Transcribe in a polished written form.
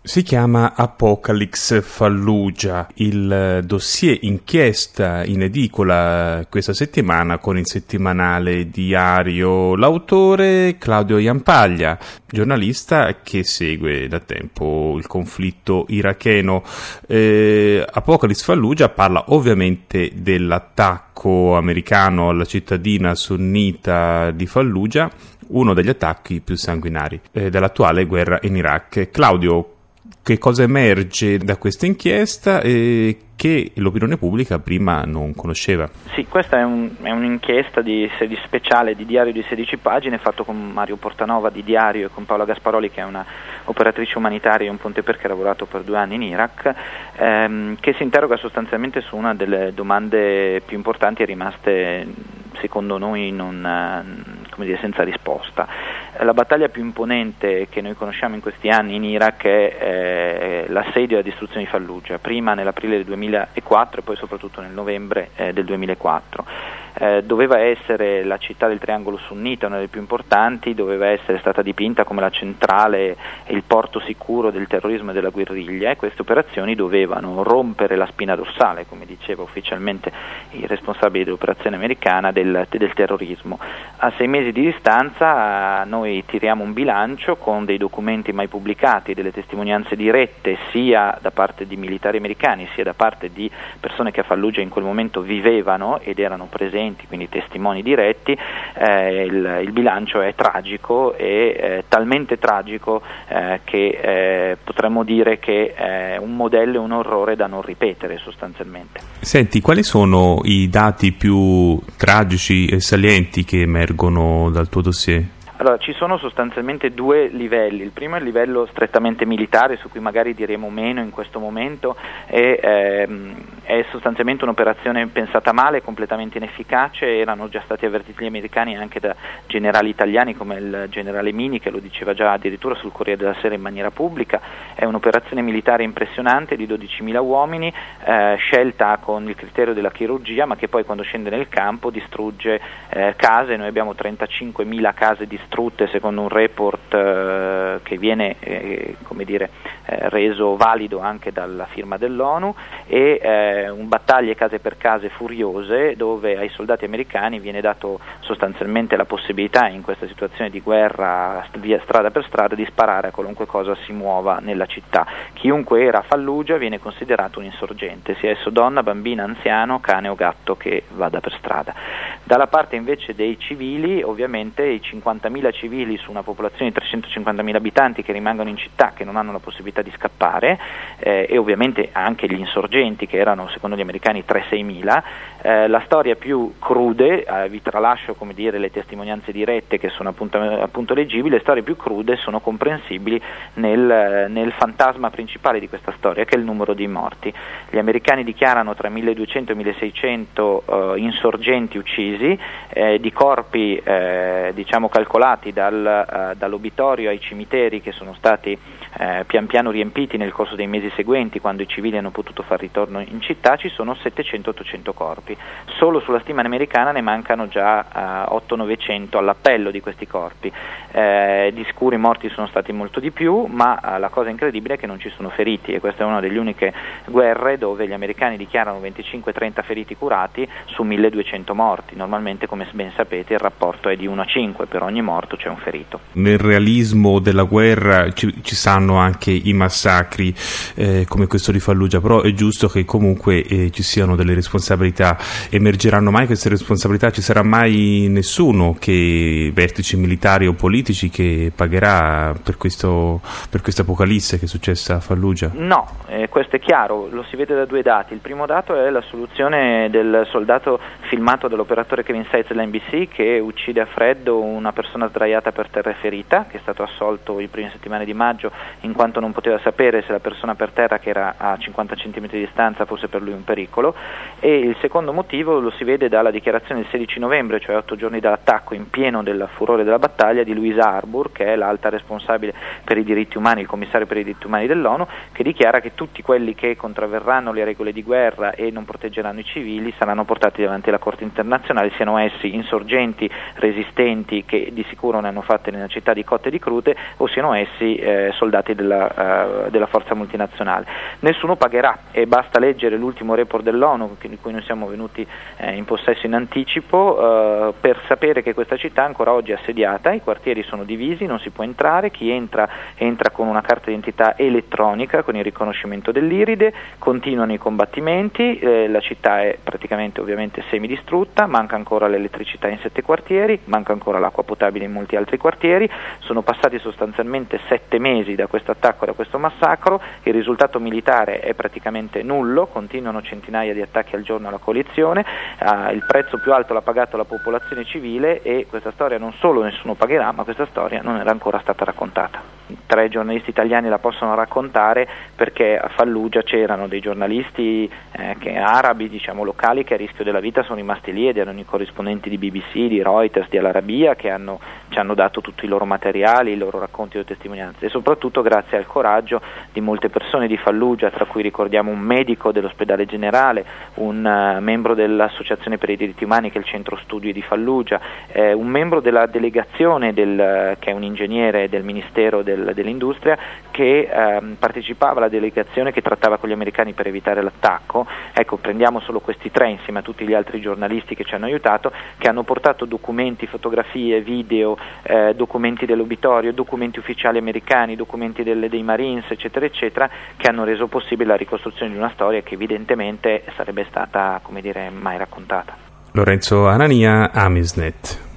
Si chiama Apocalypse Fallujah, il dossier inchiesta in edicola questa settimana con il settimanale Diario. L'autore Claudio Jampaglia, giornalista che segue da tempo il conflitto iracheno. Apocalypse Fallujah parla ovviamente dell'attacco americano alla cittadina sunnita di Fallujah, uno degli attacchi più sanguinari dell'attuale guerra in Iraq. Claudio, che cosa emerge da questa inchiesta che l'opinione pubblica prima non conosceva? Sì, questa è un'inchiesta di serie speciale di Diario di 16 pagine, fatto con Mario Portanova di Diario e con Paola Gasparoli, che è una operatrice umanitaria e un ponteper che ha lavorato per 2 anni in Iraq, che si interroga sostanzialmente su una delle domande più importanti e rimaste secondo noi senza risposta. La battaglia più imponente che noi conosciamo in questi anni in Iraq è l'assedio e la distruzione di Fallujah, prima nell'aprile del 2004 e poi soprattutto nel novembre del 2004. Doveva essere la città del triangolo sunnita, una delle più importanti, doveva essere stata dipinta come la centrale e il porto sicuro del terrorismo e della guerriglia, e queste operazioni dovevano rompere la spina dorsale, come diceva ufficialmente il responsabile dell'operazione americana, del terrorismo. A 6 mesi di distanza noi tiriamo un bilancio con dei documenti mai pubblicati, delle testimonianze dirette sia da parte di militari americani sia da parte di persone che a Fallujah in quel momento vivevano ed erano presenti, quindi testimoni diretti. Il bilancio è tragico e talmente tragico che potremmo dire che è un modello e un orrore da non ripetere sostanzialmente. Senti, quali sono i dati più tragici e salienti che emergono dal tuo dossier? Allora, ci sono sostanzialmente 2 livelli. Il primo è il livello strettamente militare, su cui magari diremo meno in questo momento, è sostanzialmente un'operazione pensata male, completamente inefficace. Erano già stati avvertiti gli americani anche da generali italiani come il generale Mini, che lo diceva già addirittura sul Corriere della Sera in maniera pubblica. È un'operazione militare impressionante di 12.000 uomini, scelta con il criterio della chirurgia, ma che poi quando scende nel campo distrugge case. Noi abbiamo 35.000 case distrutte secondo un report che viene reso valido anche dalla firma dell'ONU, e un battaglie case per case furiose, dove ai soldati americani viene dato sostanzialmente la possibilità, in questa situazione di guerra via strada per strada, di sparare a qualunque cosa si muova nella città. Chiunque era a Fallujah viene considerato un insorgente, sia esso donna, bambina, anziano, cane o gatto che vada per strada. Dalla parte invece dei civili, ovviamente i 50.000 civili su una popolazione di 350.000 abitanti che rimangono in città, che non hanno la possibilità di scappare, e ovviamente anche gli insorgenti, che erano secondo gli americani 3-6.000. La storia più crude, vi tralascio le testimonianze dirette che sono appunto leggibili. Le storie più crude sono comprensibili nel fantasma principale di questa storia, che è il numero di morti. Gli americani dichiarano tra 1.200 e 1.600 insorgenti uccisi, di corpi calcolati dall'obitorio ai cimiteri, che sono stati pian piano riempiti nel corso dei mesi seguenti, quando i civili hanno potuto far ritorno in città. Ci sono 700-800 corpi. Solo sulla stima americana ne mancano già 800-900 all'appello di questi corpi. Di sicuro i morti sono stati molto di più, ma la cosa incredibile è che non ci sono feriti, e questa è una delle uniche guerre dove gli americani dichiarano 25-30 feriti curati su 1.200 morti. Normalmente, come ben sapete, il rapporto è di 1 a 5, per ogni morto c'è un ferito. Nel realismo della guerra ci stanno anche i massacri come questo di Fallujah, però è giusto che comunque ci siano delle responsabilità. Emergeranno mai queste responsabilità? Ci sarà mai nessuno, vertici militari o politici, che pagherà per questa apocalisse che è successa a Fallujah? No, questo è chiaro, lo si vede da 2 dati. Il primo dato è la soluzione del soldato filmato dall'operatore Kevin Seitz dell'NBC, che uccide a freddo una persona sdraiata per terra e ferita, che è stato assolto le prime settimane di maggio in quanto non poteva sapere se la persona per per terra che era a 50 cm di distanza, fosse per lui un pericolo. E il secondo motivo lo si vede dalla dichiarazione del 16 novembre, cioè 8 giorni dall'attacco, in pieno del furore della battaglia, di Louisa Arbour, che è l'alta responsabile per i diritti umani, il commissario per i diritti umani dell'ONU, che dichiara che tutti quelli che contravverranno le regole di guerra e non proteggeranno i civili saranno portati davanti alla Corte internazionale, siano essi insorgenti resistenti che di sicuro ne hanno fatte nella città di cotte e di crude, o siano essi soldati della forza multinazionale. Nessuno pagherà, e basta leggere l'ultimo report dell'ONU di cui noi siamo venuti in possesso in anticipo per sapere che questa città ancora oggi è assediata, i quartieri sono divisi, non si può entrare, chi entra con una carta d'identità elettronica con il riconoscimento dell'iride, continuano i combattimenti, la città è praticamente ovviamente semidistrutta, manca ancora l'elettricità in 7 quartieri, manca ancora l'acqua potabile in molti altri quartieri, sono passati sostanzialmente 7 mesi da questo attacco, da questo massacro, il risultato militare è praticamente nullo, continuano centinaia di attacchi al giorno alla coalizione, il prezzo più alto l'ha pagato la popolazione civile, e questa storia non solo nessuno pagherà, ma questa storia non era ancora stata raccontata. 3 giornalisti italiani la possono raccontare perché a Fallujah c'erano dei giornalisti arabi, diciamo locali, che a rischio della vita sono rimasti lì, ed erano i corrispondenti di BBC, di Reuters, di Al Arabiya, che ci hanno dato tutti i loro materiali, i loro racconti o testimonianze, e soprattutto grazie al coraggio di molte persone di Fallujah, tra cui ricordiamo un medico dell'ospedale generale, un membro dell'Associazione per i diritti umani, che è il centro studi di Fallujah, un membro della delegazione che è un ingegnere del Ministero dell'Industria, che partecipava alla delegazione che trattava con gli americani per evitare l'attacco. Ecco, prendiamo solo questi 3 insieme a tutti gli altri giornalisti che ci hanno aiutato, che hanno portato documenti, fotografie, video, documenti dell'obitorio, documenti ufficiali americani, documenti dei Marines, eccetera eccetera, che hanno reso possibile la ricostruzione di una storia che evidentemente sarebbe stata, come dire, mai raccontata. Lorenzo Anania, Amisnet.